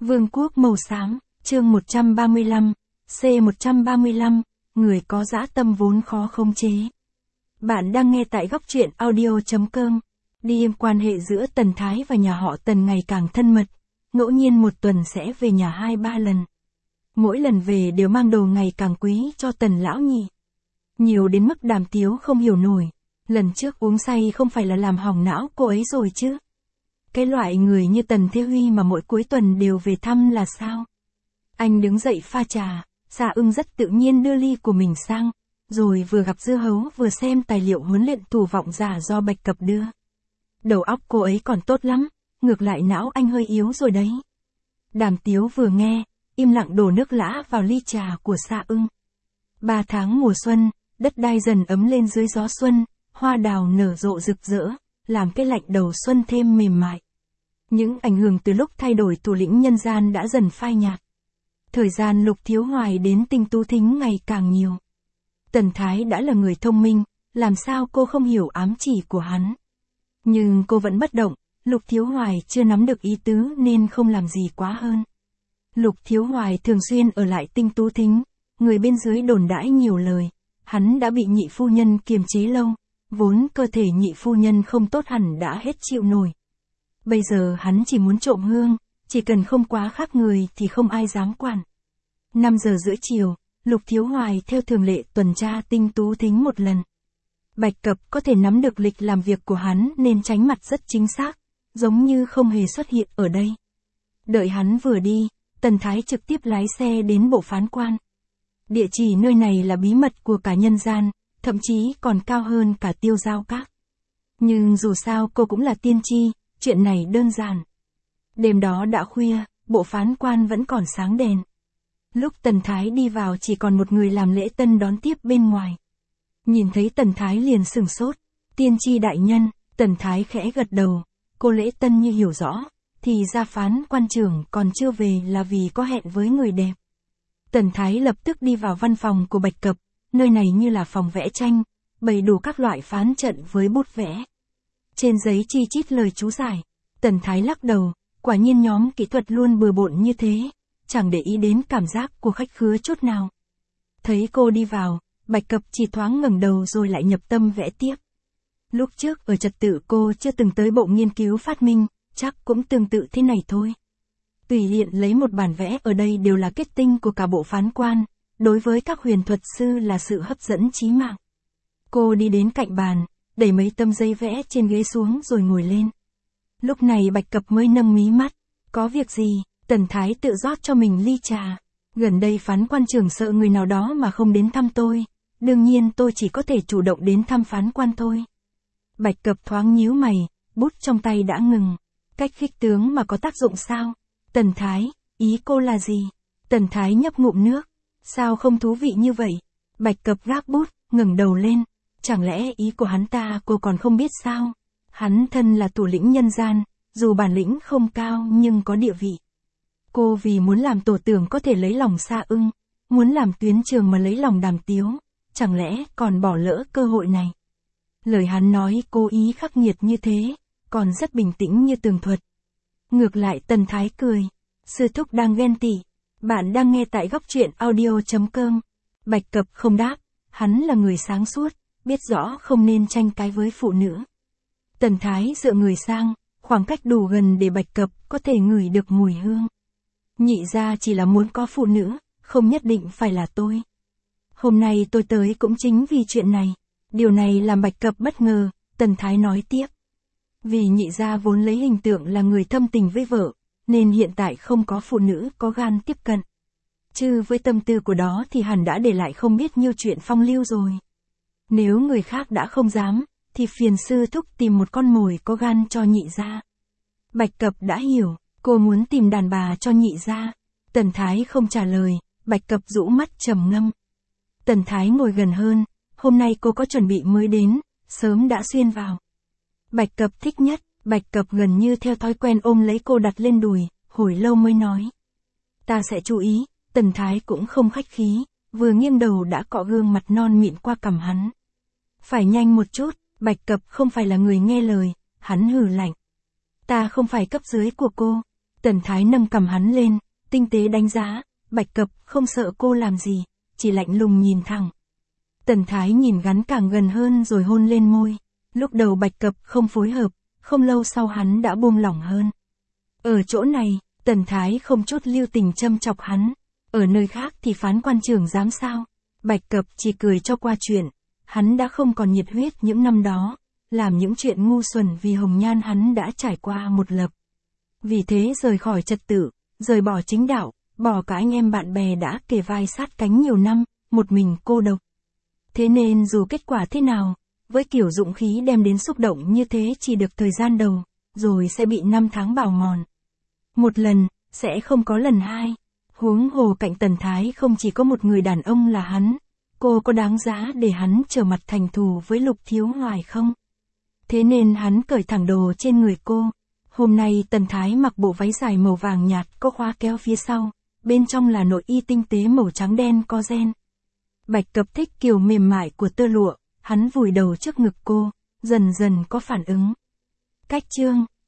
Vương quốc màu xám, chương 135, C135, người có dã tâm vốn khó khống chế. Bạn đang nghe tại góc truyện audio.com. Đi quan hệ giữa Tần Thái và nhà họ Tần ngày càng thân mật, ngẫu nhiên một tuần sẽ về nhà 2-3 lần. Mỗi lần về đều mang đồ ngày càng quý cho Tần lão nhị. Nhiều đến mức Đàm Tiếu không hiểu nổi, lần trước uống say không phải là làm hỏng não cô ấy rồi chứ. Cái loại người như Tần Thế Huy mà mỗi cuối tuần đều về thăm là sao? Anh đứng dậy pha trà, Sa Ưng rất tự nhiên đưa ly của mình sang, rồi vừa gặp dưa hấu vừa xem tài liệu huấn luyện thủ vọng giả do Bạch Cập đưa. Đầu óc cô ấy còn tốt lắm, ngược lại não anh hơi yếu rồi đấy. Đàm Tiếu vừa nghe, im lặng đổ nước lã vào ly trà của Sa Ưng. 3 tháng mùa xuân, đất đai dần ấm lên dưới gió xuân, hoa đào nở rộ rực rỡ, làm cái lạnh đầu xuân thêm mềm mại. Những ảnh hưởng từ lúc thay đổi thủ lĩnh nhân gian đã dần phai nhạt. Thời gian Lục Thiếu Hoài đến Tinh Tú Thính ngày càng nhiều. Tần Thái đã là người thông minh, làm sao cô không hiểu ám chỉ của hắn. Nhưng cô vẫn bất động, Lục Thiếu Hoài chưa nắm được ý tứ nên không làm gì quá hơn. Lục Thiếu Hoài thường xuyên ở lại Tinh Tú Thính, người bên dưới đồn đãi nhiều lời, hắn đã bị nhị phu nhân kiềm chế lâu, vốn cơ thể nhị phu nhân không tốt hẳn đã hết chịu nổi. Bây giờ hắn chỉ muốn trộm hương, chỉ cần không quá khác người thì không ai dám quản. 5 giờ rưỡi chiều, Lục Thiếu Hoài theo thường lệ tuần tra Tinh Tú Thính một lần. Bạch Cập có thể nắm được lịch làm việc của hắn nên tránh mặt rất chính xác, giống như không hề xuất hiện ở đây. Đợi hắn vừa đi, Tần Thái trực tiếp lái xe đến bộ phán quan. Địa chỉ nơi này là bí mật của cả nhân gian, thậm chí còn cao hơn cả Tiêu Giao Các. Nhưng dù sao cô cũng là tiên tri, chuyện này đơn giản. Đêm đó đã khuya, bộ phán quan vẫn còn sáng đèn. Lúc Tần Thái đi vào chỉ còn một người làm lễ tân đón tiếp bên ngoài. Nhìn thấy Tần Thái liền sửng sốt. Tiên tri đại nhân, Tần Thái khẽ gật đầu. Cô lễ tân như hiểu rõ, thì ra phán quan trưởng còn chưa về là vì có hẹn với người đẹp. Tần Thái lập tức đi vào văn phòng của Bạch Cập, nơi này như là phòng vẽ tranh, bày đủ các loại phán trận với bút vẽ. Trên giấy chi chít lời chú giải. Tần Thái lắc đầu, quả nhiên nhóm kỹ thuật luôn bừa bộn như thế, chẳng để ý đến cảm giác của khách khứa chút nào. Thấy cô đi vào, Bạch Cập chỉ thoáng ngẩng đầu rồi lại nhập tâm vẽ tiếp. Lúc trước ở trật tự cô chưa từng tới bộ nghiên cứu phát minh, chắc cũng tương tự thế này thôi. Tùy hiện lấy một bản vẽ ở đây đều là kết tinh của cả bộ phán quan, đối với các huyền thuật sư là sự hấp dẫn chí mạng. Cô đi đến cạnh bàn, đẩy mấy tấm giấy vẽ trên ghế xuống rồi ngồi lên. Lúc này Bạch Cập mới nâng mí mắt. Có việc gì? Tần Thái tự rót cho mình ly trà. Gần đây phán quan trưởng sợ người nào đó mà không đến thăm tôi. Đương nhiên tôi chỉ có thể chủ động đến thăm phán quan thôi. Bạch Cập thoáng nhíu mày, bút trong tay đã ngừng. Cách khích tướng mà có tác dụng sao? Tần Thái, ý cô là gì? Tần Thái nhấp ngụm nước. Sao không thú vị như vậy? Bạch Cập gác bút, ngẩng đầu lên. Chẳng lẽ ý của hắn ta cô còn không biết sao? Hắn thân là thủ lĩnh nhân gian, dù bản lĩnh không cao nhưng có địa vị. Cô vì muốn làm tổ tưởng có thể lấy lòng Sa Ưng, muốn làm tuyến trường mà lấy lòng Đàm Tiếu, chẳng lẽ còn bỏ lỡ cơ hội này? Lời hắn nói cố ý khắc nghiệt như thế, còn rất bình tĩnh như tường thuật. Ngược lại Tần Thái cười, sư thúc đang ghen tị. Bạn đang nghe tại góc truyện audio.com. Bạch Cập không đáp, hắn là người sáng suốt, biết rõ không nên tranh cái với phụ nữ. Tần Thái dựa người sang, khoảng cách đủ gần để Bạch Cập có thể ngửi được mùi hương. Nhị ra chỉ là muốn có phụ nữ, không nhất định phải là tôi. Hôm nay tôi tới cũng chính vì chuyện này. Điều này làm Bạch Cập bất ngờ, Tần Thái nói tiếp. Vì nhị ra vốn lấy hình tượng là người thâm tình với vợ, nên hiện tại không có phụ nữ có gan tiếp cận. Chứ với tâm tư của đó thì hẳn đã để lại không biết nhiêu chuyện phong lưu rồi. Nếu người khác đã không dám, thì phiền sư thúc tìm một con mồi có gan cho nhị ra. Bạch Cập đã hiểu, cô muốn tìm đàn bà cho nhị ra. Tần Thái không trả lời, Bạch Cập rũ mắt trầm ngâm. Tần Thái ngồi gần hơn, hôm nay cô có chuẩn bị mới đến, sớm đã xuyên vào. Bạch Cập thích nhất, Bạch Cập gần như theo thói quen ôm lấy cô đặt lên đùi, hồi lâu mới nói. Ta sẽ chú ý. Tần Thái cũng không khách khí, vừa nghiêng đầu đã cọ gương mặt non mịn qua cằm hắn. Phải nhanh một chút, Bạch Cập không phải là người nghe lời, hắn hừ lạnh. Ta không phải cấp dưới của cô. Tần Thái nâng cầm hắn lên, tinh tế đánh giá, Bạch Cập không sợ cô làm gì, chỉ lạnh lùng nhìn thẳng. Tần Thái nhìn gắn càng gần hơn rồi hôn lên môi. Lúc đầu Bạch Cập không phối hợp, không lâu sau hắn đã buông lỏng hơn. Ở chỗ này, Tần Thái không chút lưu tình châm chọc hắn. Ở nơi khác thì phán quan trưởng dám sao? Bạch Cập chỉ cười cho qua chuyện. Hắn đã không còn nhiệt huyết những năm đó, làm những chuyện ngu xuẩn vì hồng nhan hắn đã trải qua một lập. Vì thế rời khỏi trật tự, rời bỏ chính đạo, bỏ cả anh em bạn bè đã kề vai sát cánh nhiều năm, một mình cô độc. Thế nên dù kết quả thế nào, với kiểu dũng khí đem đến xúc động như thế chỉ được thời gian đầu, rồi sẽ bị năm tháng bào mòn. Một lần, sẽ không có lần hai. Huống hồ cạnh Tần Thái không chỉ có một người đàn ông là hắn. Cô có đáng giá để hắn trở mặt thành thù với Lục Thiếu Hoài không? Thế nên hắn cởi thẳng đồ trên người cô. Hôm nay Tần Thái mặc bộ váy dài màu vàng nhạt có khóa kéo phía sau, bên trong là nội y tinh tế màu trắng đen có ren. Bạch Cập thích kiểu mềm mại của tơ lụa, hắn vùi đầu trước ngực cô, dần dần có phản ứng. Cách chương